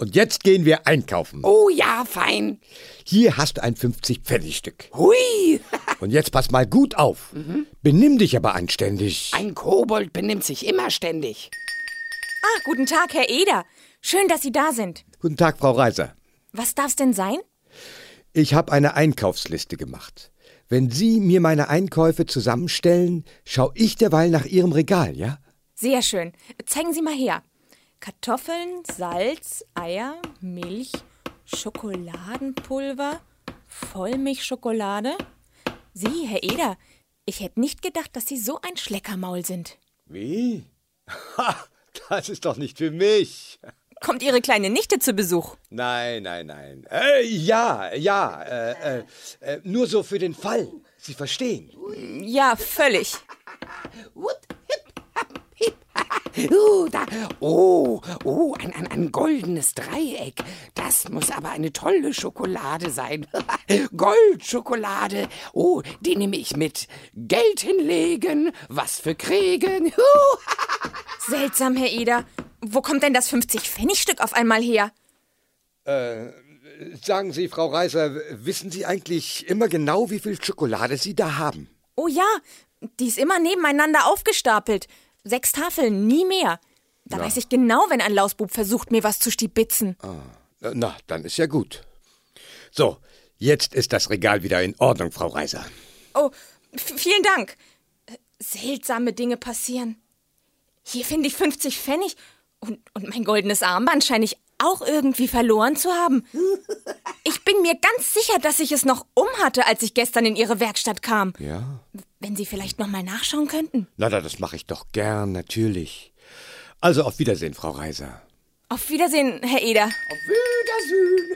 und jetzt gehen wir einkaufen. Oh ja, fein. Hier hast du ein 50-Pfennig-Stück. Hui. Und jetzt pass mal gut auf. Benimm dich aber anständig. Ein Kobold benimmt sich immer ständig. Ah, guten Tag, Herr Eder. Schön, dass Sie da sind. Guten Tag, Frau Reiser. Was darf's denn sein? Ich habe eine Einkaufsliste gemacht. Wenn Sie mir meine Einkäufe zusammenstellen, schaue ich derweil nach Ihrem Regal, ja? Sehr schön. Zeigen Sie mal her. Kartoffeln, Salz, Eier, Milch, Schokoladenpulver, Vollmilchschokolade. Sie, Herr Eder, ich hätte nicht gedacht, dass Sie so ein Schleckermaul sind. Wie? Ha, das ist doch nicht für mich. Kommt Ihre kleine Nichte zu Besuch? Nein. Nur so für den Fall. Sie verstehen. Ja, völlig. Ein goldenes Dreieck. Das muss aber eine tolle Schokolade sein. Goldschokolade. Oh, die nehme ich mit. Geld hinlegen, was für kriegen. Seltsam, Herr Eder. Wo kommt denn das 50-Pfennig-Stück auf einmal her? Sagen Sie, Frau Reiser, wissen Sie eigentlich immer genau, wie viel Schokolade Sie da haben? Oh ja, die ist immer nebeneinander aufgestapelt. 6 Tafeln, nie mehr. Da weiß ich genau, wenn ein Lausbub versucht, mir was zu stibitzen. Na, dann ist ja gut. So, jetzt ist das Regal wieder in Ordnung, Frau Reiser. Oh, vielen Dank. Seltsame Dinge passieren. Hier finde ich 50 Pfennig und mein goldenes Armband scheine ich auch irgendwie verloren zu haben. Ich bin mir ganz sicher, dass ich es noch umhatte, als ich gestern in Ihre Werkstatt kam. Ja? Wenn Sie vielleicht noch mal nachschauen könnten. Na, das mache ich doch gern, natürlich. Also auf Wiedersehen, Frau Reiser. Auf Wiedersehen, Herr Eder. Auf Wiedersehen.